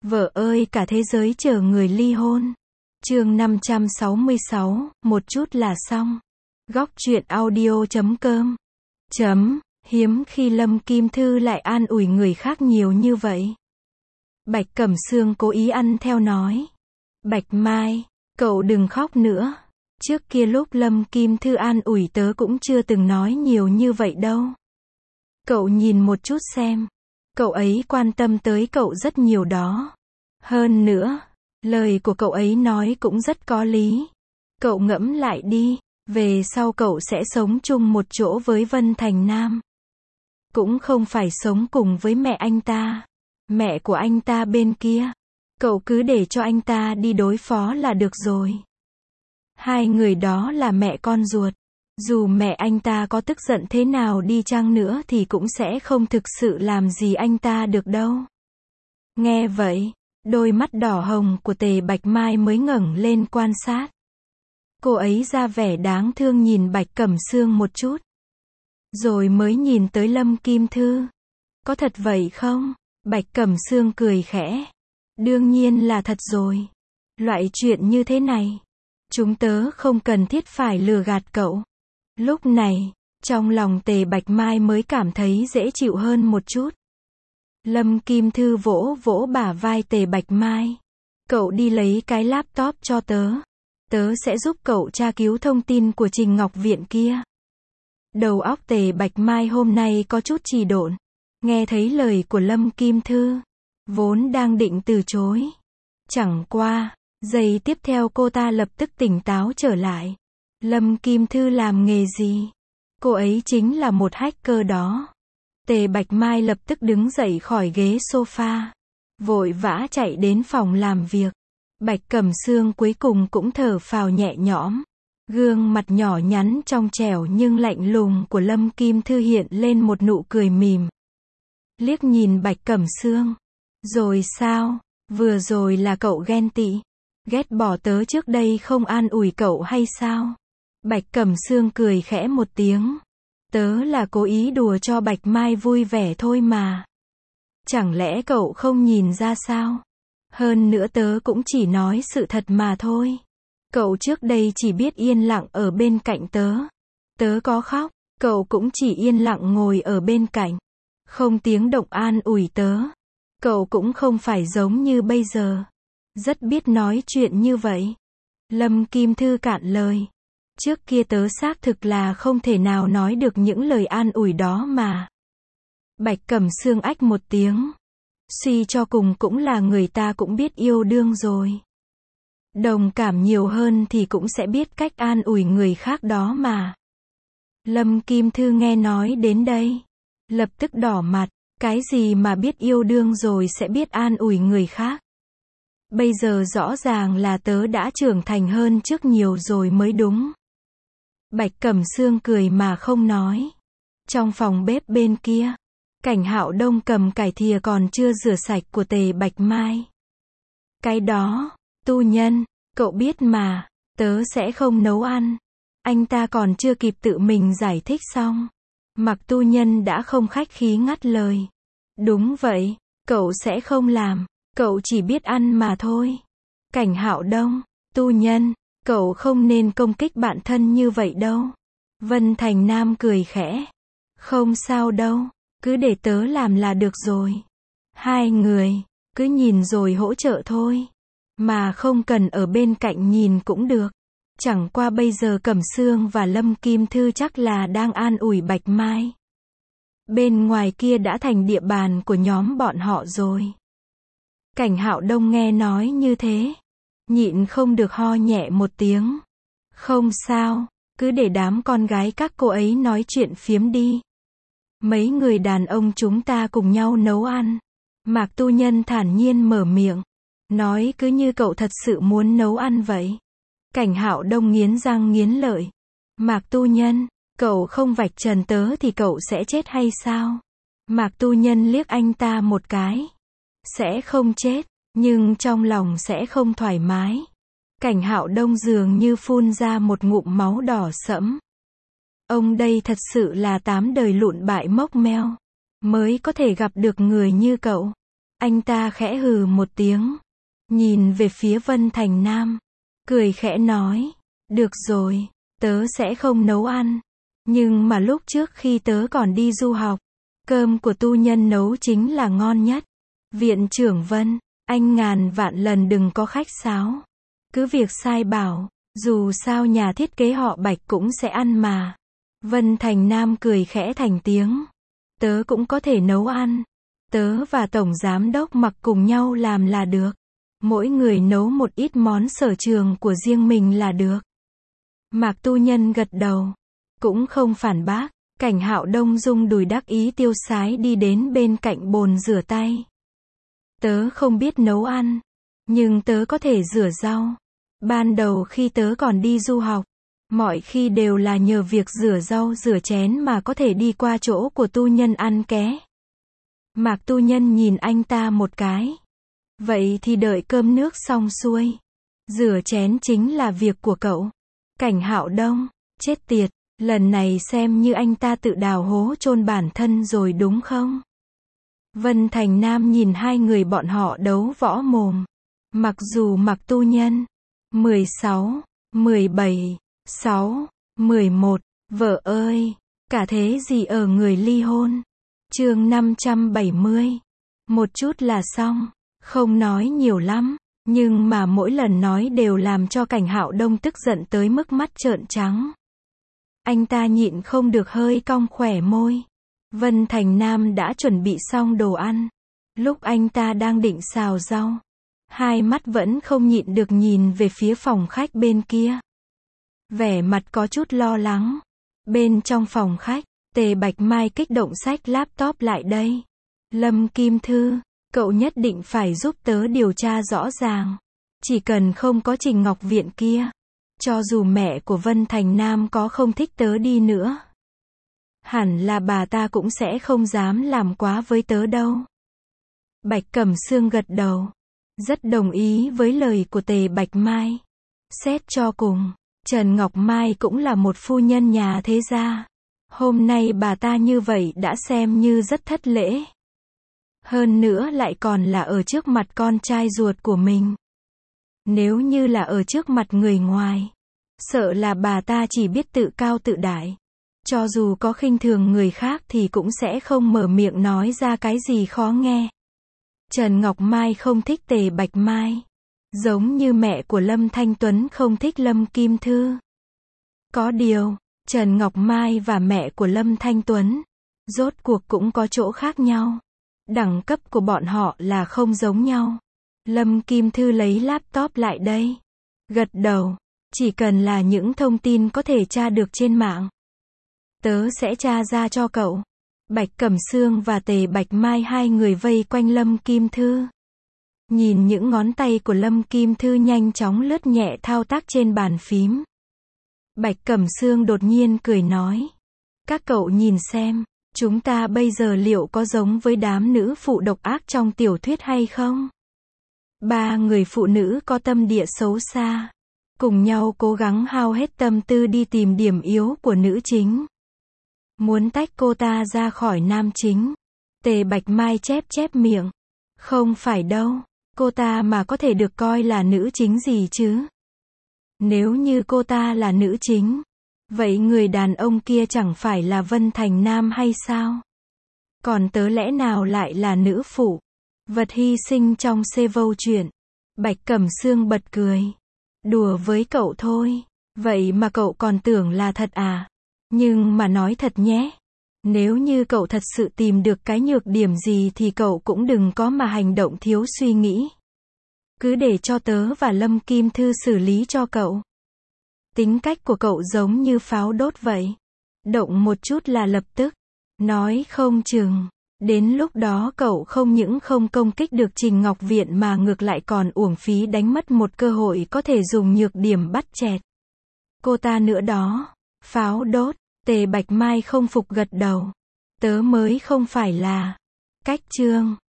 Vợ ơi cả thế giới chờ người ly hôn. Chương 566, một chút là xong. Góc truyện audio.com. Hiếm khi Lâm Kim Thư lại an ủi người khác nhiều như vậy. Bạch Cẩm Sương cố ý ăn theo nói. Bạch Mai, cậu đừng khóc nữa. Trước kia lúc Lâm Kim Thư an ủi tớ cũng chưa từng nói nhiều như vậy đâu. Cậu nhìn một chút xem. Cậu ấy quan tâm tới cậu rất nhiều đó. Hơn nữa, lời của cậu ấy nói cũng rất có lý. Cậu ngẫm lại đi, về sau cậu sẽ sống chung một chỗ với Vân Thành Nam. Cũng không phải sống cùng với mẹ anh ta. Mẹ của anh ta bên kia. Cậu cứ để cho anh ta đi đối phó là được rồi. Hai người đó là mẹ con ruột. Dù mẹ anh ta có tức giận thế nào đi chăng nữa thì cũng sẽ không thực sự làm gì anh ta được đâu. Nghe vậy, đôi mắt đỏ hồng của Tề Bạch Mai mới ngẩng lên quan sát. Cô ấy ra vẻ đáng thương nhìn Bạch Cẩm Sương một chút. Rồi mới nhìn tới Lâm Kim Thư. Có thật vậy không? Bạch Cẩm Sương cười khẽ. Đương nhiên là thật rồi. Loại chuyện như thế này, chúng tớ không cần thiết phải lừa gạt cậu. Lúc này, trong lòng Tề Bạch Mai mới cảm thấy dễ chịu hơn một chút. Lâm Kim Thư vỗ vỗ bả vai Tề Bạch Mai. Cậu đi lấy cái laptop cho tớ. Tớ sẽ giúp cậu tra cứu thông tin của Trình Ngọc Viện kia. Đầu óc Tề Bạch Mai hôm nay có chút trì độn. Nghe thấy lời của Lâm Kim Thư, vốn đang định từ chối. Chẳng qua, giây tiếp theo cô ta lập tức tỉnh táo trở lại. Lâm Kim Thư làm nghề gì? Cô ấy chính là một hacker đó. Tề Bạch Mai lập tức đứng dậy khỏi ghế sofa. Vội vã chạy đến phòng làm việc. Bạch Cẩm Sương cuối cùng cũng thở phào nhẹ nhõm. Gương mặt nhỏ nhắn trong trẻo nhưng lạnh lùng của Lâm Kim Thư hiện lên một nụ cười mỉm. Liếc nhìn Bạch Cẩm Sương. Rồi sao? Vừa rồi là cậu ghen tị. Ghét bỏ tớ trước đây không an ủi cậu hay sao? Bạch Cẩm Sương cười khẽ một tiếng. Tớ là cố ý đùa cho Bạch Mai vui vẻ thôi mà. Chẳng lẽ cậu không nhìn ra sao? Hơn nữa tớ cũng chỉ nói sự thật mà thôi. Cậu trước đây chỉ biết yên lặng ở bên cạnh tớ. Tớ có khóc, cậu cũng chỉ yên lặng ngồi ở bên cạnh. Không tiếng động an ủi tớ. Cậu cũng không phải giống như bây giờ. Rất biết nói chuyện như vậy. Lâm Kim Thư cạn lời. Trước kia tớ xác thực là không thể nào nói được những lời an ủi đó mà. Bạch Cẩm Sương ách một tiếng. Suy cho cùng cũng là người ta cũng biết yêu đương rồi. Đồng cảm nhiều hơn thì cũng sẽ biết cách an ủi người khác đó mà. Lâm Kim Thư nghe nói đến đây. Lập tức đỏ mặt. Cái gì mà biết yêu đương rồi sẽ biết an ủi người khác. Bây giờ rõ ràng là tớ đã trưởng thành hơn trước nhiều rồi mới đúng. Bạch Cẩm Sương cười mà không nói. Trong phòng bếp bên kia, Cảnh Hạo Đông cầm cải thìa còn chưa rửa sạch của Tề Bạch Mai. Cái đó, tu nhân, cậu biết mà, tớ sẽ không nấu ăn. Anh ta còn chưa kịp tự mình giải thích xong. Mặc tu nhân đã không khách khí ngắt lời. Đúng vậy, cậu sẽ không làm, cậu chỉ biết ăn mà thôi. Cảnh Hạo Đông, tu nhân, cậu không nên công kích bạn thân như vậy đâu. Vân Thành Nam cười khẽ. Không sao đâu, cứ để tớ làm là được rồi. Hai người, cứ nhìn rồi hỗ trợ thôi. Mà không cần ở bên cạnh nhìn cũng được. Chẳng qua bây giờ Cẩm Sương và Lâm Kim Thư chắc là đang an ủi Bạch Mai. Bên ngoài kia đã thành địa bàn của nhóm bọn họ rồi. Cảnh Hạo Đông nghe nói như thế. Nhịn không được ho nhẹ một tiếng. Không sao, cứ để đám con gái các cô ấy nói chuyện phiếm đi. Mấy người đàn ông chúng ta cùng nhau nấu ăn. Mạc tu nhân thản nhiên mở miệng. Nói cứ như cậu thật sự muốn nấu ăn vậy. Cảnh Hạo Đông nghiến răng nghiến lợi. Mạc tu nhân, cậu không vạch trần tớ thì cậu sẽ chết hay sao? Mạc tu nhân liếc anh ta một cái. Sẽ không chết, nhưng trong lòng sẽ không thoải mái. Cảnh Hạo Đông dường như phun ra một ngụm máu đỏ sẫm. Ông đây thật sự là 8 đời lụn bại mốc meo. Mới có thể gặp được người như cậu. Anh ta khẽ hừ một tiếng, nhìn về phía Vân Thành Nam, cười khẽ nói, được rồi, tớ sẽ không nấu ăn. Nhưng mà lúc trước khi tớ còn đi du học, cơm của tu nhân nấu chính là ngon nhất. Viện trưởng Vân, anh ngàn vạn lần đừng có khách sáo. Cứ việc sai bảo, dù sao nhà thiết kế họ Bạch cũng sẽ ăn mà. Vân Thành Nam cười khẽ thành tiếng. Tớ cũng có thể nấu ăn. Tớ và Tổng Giám đốc Mạc cùng nhau làm là được. Mỗi người nấu một ít món sở trường của riêng mình là được. Mạc tu nhân gật đầu. Cũng không phản bác. Cảnh Hạo Đông rung đùi đắc ý tiêu sái đi đến bên cạnh bồn rửa tay. Tớ không biết nấu ăn. Nhưng tớ có thể rửa rau. Ban đầu khi tớ còn đi du học, mọi khi đều là nhờ việc rửa rau rửa chén mà có thể đi qua chỗ của tu nhân ăn ké. Mạc tu nhân nhìn anh ta một cái. Vậy thì đợi cơm nước xong xuôi. Rửa chén chính là việc của cậu. Cảnh Hạo Đông, chết tiệt, lần này xem như anh ta tự đào hố chôn bản thân rồi đúng không? Vân Thành Nam nhìn hai người bọn họ đấu võ mồm. Mặc dù Mạc tu nhân 16, 17, 6, 11, vợ ơi, cả thế gì ở người ly hôn. Chương 570. Một chút là xong, không nói nhiều lắm, nhưng mà mỗi lần nói đều làm cho Cảnh Hạo Đông tức giận tới mức mắt trợn trắng. Anh ta nhịn không được hơi cong khóe môi. Vân Thành Nam đã chuẩn bị xong đồ ăn. Lúc anh ta đang định xào rau, hai mắt vẫn không nhịn được nhìn về phía phòng khách bên kia. Vẻ mặt có chút lo lắng. Bên trong phòng khách, Tề Bạch Mai kích động xách laptop lại đây. Lâm Kim Thư, cậu nhất định phải giúp tớ điều tra rõ ràng. Chỉ cần không có Trình Ngọc Viện kia. Cho dù mẹ của Vân Thành Nam có không thích tớ đi nữa, hẳn là bà ta cũng sẽ không dám làm quá với tớ đâu. Bạch Cẩm Sương gật đầu. Rất đồng ý với lời của Tề Bạch Mai. Xét cho cùng, Trần Ngọc Mai cũng là một phu nhân nhà thế gia. Hôm nay bà ta như vậy đã xem như rất thất lễ. Hơn nữa lại còn là ở trước mặt con trai ruột của mình. Nếu như là ở trước mặt người ngoài, sợ là bà ta chỉ biết tự cao tự đại. Cho dù có khinh thường người khác thì cũng sẽ không mở miệng nói ra cái gì khó nghe. Trần Ngọc Mai không thích Tề Bạch Mai. Giống như mẹ của Lâm Thanh Tuấn không thích Lâm Kim Thư. Có điều, Trần Ngọc Mai và mẹ của Lâm Thanh Tuấn, rốt cuộc cũng có chỗ khác nhau. Đẳng cấp của bọn họ là không giống nhau. Lâm Kim Thư lấy laptop lại đây. Gật đầu. Chỉ cần là những thông tin có thể tra được trên mạng, tớ sẽ tra ra cho cậu. Bạch Cẩm Sương và Tề Bạch Mai hai người vây quanh Lâm Kim Thư. Nhìn những ngón tay của Lâm Kim Thư nhanh chóng lướt nhẹ thao tác trên bàn phím. Bạch Cẩm Sương đột nhiên cười nói. Các cậu nhìn xem, chúng ta bây giờ liệu có giống với đám nữ phụ độc ác trong tiểu thuyết hay không? Ba người phụ nữ có tâm địa xấu xa, cùng nhau cố gắng hao hết tâm tư đi tìm điểm yếu của nữ chính. Muốn tách cô ta ra khỏi nam chính. Tề Bạch Mai chép chép miệng. Không phải đâu, cô ta mà có thể được coi là nữ chính gì chứ? Nếu như cô ta là nữ chính, vậy người đàn ông kia chẳng phải là Vân Thành Nam hay sao? Còn tớ lẽ nào lại là nữ phụ? Vật hy sinh trong CV truyện. Bạch Cẩm Sương bật cười. Đùa với cậu thôi. Vậy mà cậu còn tưởng là thật à? Nhưng mà nói thật nhé. Nếu như cậu thật sự tìm được cái nhược điểm gì thì cậu cũng đừng có mà hành động thiếu suy nghĩ. Cứ để cho tớ và Lâm Kim Thư xử lý cho cậu. Tính cách của cậu giống như pháo đốt vậy. Động một chút là lập tức. Nói không chừng, đến lúc đó cậu không những không công kích được Trình Ngọc Viện mà ngược lại còn uổng phí đánh mất một cơ hội có thể dùng nhược điểm bắt chẹt cô ta nữa đó. Pháo đốt. Tề Bạch Mai không phục gật đầu. Tớ mới không phải là. Cách chương.